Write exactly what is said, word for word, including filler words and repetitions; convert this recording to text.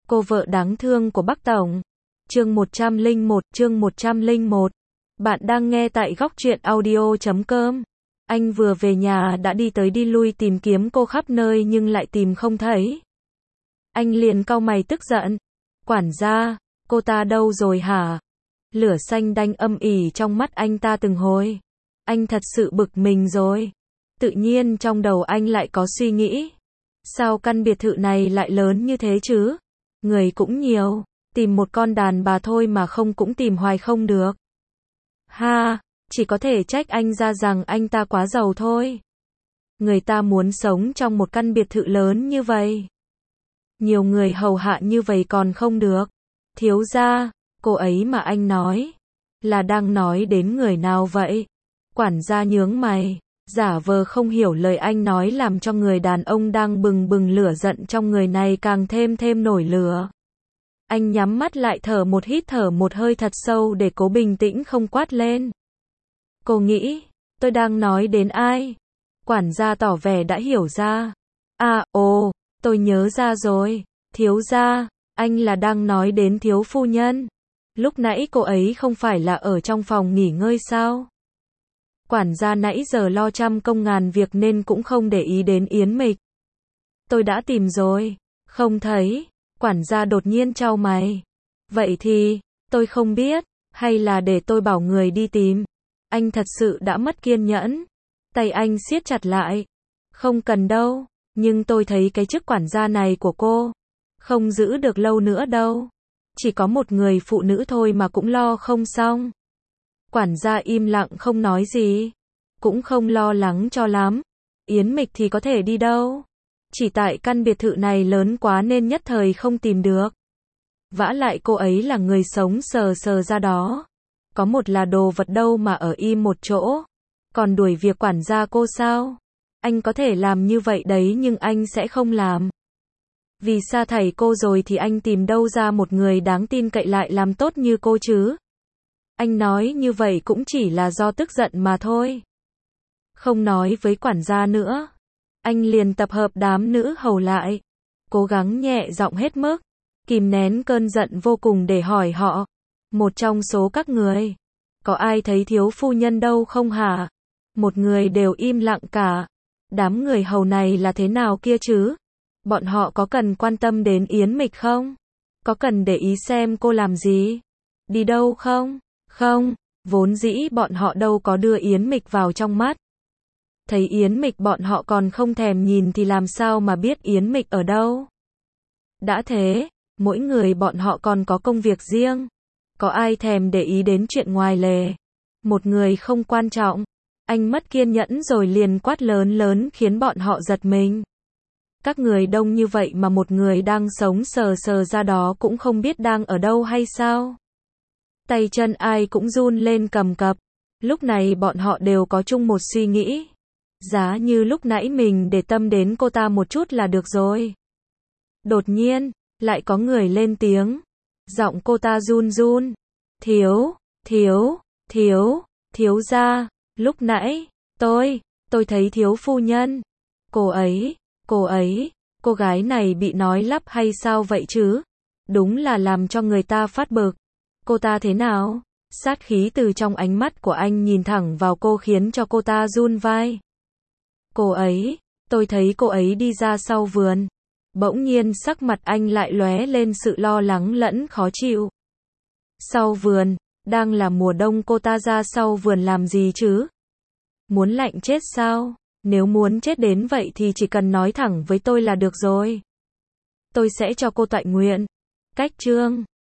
Cô vợ đáng thương của Bắc Tổng. Chương một trăm lẻ một, chương một trăm lẻ một. Bạn đang nghe tại góc truyện audio chấm com. Anh vừa về nhà đã đi tới đi lui tìm kiếm cô khắp nơi nhưng lại tìm không thấy. Anh liền cau mày tức giận. Quản gia, cô ta đâu rồi hả? Lửa xanh đanh âm ỉ trong mắt anh ta từng hồi. Anh thật sự bực mình rồi. Tự nhiên trong đầu anh lại có suy nghĩ. Sao căn biệt thự này lại lớn như thế chứ? Người cũng nhiều, tìm một con đàn bà thôi mà không cũng tìm hoài không được. Ha, chỉ có thể trách anh ra rằng anh ta quá giàu thôi. Người ta muốn sống trong một căn biệt thự lớn như vậy. Nhiều người hầu hạ như vậy còn không được. Thiếu gia, cô ấy mà anh nói, là đang nói đến người nào vậy? Quản gia nhướng mày, giả vờ không hiểu lời anh nói làm cho người đàn ông đang bừng bừng lửa giận trong người này càng thêm thêm nổi lửa. Anh nhắm mắt lại thở một hít thở một hơi thật sâu để cố bình tĩnh không quát lên. Cô nghĩ, tôi đang nói đến ai? Quản gia tỏ vẻ đã hiểu ra. À, ồ, tôi nhớ ra rồi. Thiếu gia, anh là đang nói đến thiếu phu nhân. Lúc nãy cô ấy không phải là ở trong phòng nghỉ ngơi sao? Quản gia nãy giờ lo trăm công ngàn việc nên cũng không để ý đến Yến Mịch. Tôi đã tìm rồi, không thấy. Quản gia đột nhiên chau mày. Vậy thì, tôi không biết, hay là để tôi bảo người đi tìm. Anh thật sự đã mất kiên nhẫn. Tay anh siết chặt lại. Không cần đâu, nhưng tôi thấy cái chức quản gia này của cô không giữ được lâu nữa đâu. Chỉ có một người phụ nữ thôi mà cũng lo không xong. Quản gia im lặng không nói gì. Cũng không lo lắng cho lắm. Yến Mịch thì có thể đi đâu? Chỉ tại căn biệt thự này lớn quá nên nhất thời không tìm được. Vả lại cô ấy là người sống sờ sờ ra đó. Có một là đồ vật đâu mà ở im một chỗ. Còn đuổi việc quản gia cô sao? Anh có thể làm như vậy đấy nhưng anh sẽ không làm. Vì sa thải cô rồi thì anh tìm đâu ra một người đáng tin cậy lại làm tốt như cô chứ? Anh nói như vậy cũng chỉ là do tức giận mà thôi. Không nói với quản gia nữa. Anh liền tập hợp đám nữ hầu lại. Cố gắng nhẹ giọng hết mức. Kìm nén cơn giận vô cùng để hỏi họ. Một trong số các người. Có ai thấy thiếu phu nhân đâu không hả? Một người đều im lặng cả. Đám người hầu này là thế nào kia chứ? Bọn họ có cần quan tâm đến Yến Mịch không? Có cần để ý xem cô làm gì? Đi đâu không? Không, vốn dĩ bọn họ đâu có đưa Yến Mịch vào trong mắt. Thấy Yến Mịch bọn họ còn không thèm nhìn thì làm sao mà biết Yến Mịch ở đâu. Đã thế, mỗi người bọn họ còn có công việc riêng. Có ai thèm để ý đến chuyện ngoài lề. Một người không quan trọng. Anh mất kiên nhẫn rồi liền quát lớn lớn khiến bọn họ giật mình. Các người đông như vậy mà một người đang sống sờ sờ ra đó cũng không biết đang ở đâu hay sao? Tay chân ai cũng run lên cầm cập. Lúc này bọn họ đều có chung một suy nghĩ. Giá như lúc nãy mình để tâm đến cô ta một chút là được rồi. Đột nhiên, lại có người lên tiếng. Giọng cô ta run run. Thiếu, thiếu, thiếu, thiếu gia, lúc nãy, tôi, tôi thấy thiếu phu nhân. Cô ấy, cô ấy, cô gái này bị nói lắp hay sao vậy chứ? Đúng là làm cho người ta phát bực. Cô ta thế nào? Sát khí từ trong ánh mắt của anh nhìn thẳng vào cô khiến cho cô ta run vai. Cô ấy, tôi thấy cô ấy đi ra sau vườn. Bỗng nhiên sắc mặt anh lại lóe lên sự lo lắng lẫn khó chịu. Sau vườn, đang là mùa đông cô ta ra sau vườn làm gì chứ? Muốn lạnh chết sao? Nếu muốn chết đến vậy thì chỉ cần nói thẳng với tôi là được rồi. Tôi sẽ cho cô toại nguyện. Cách chương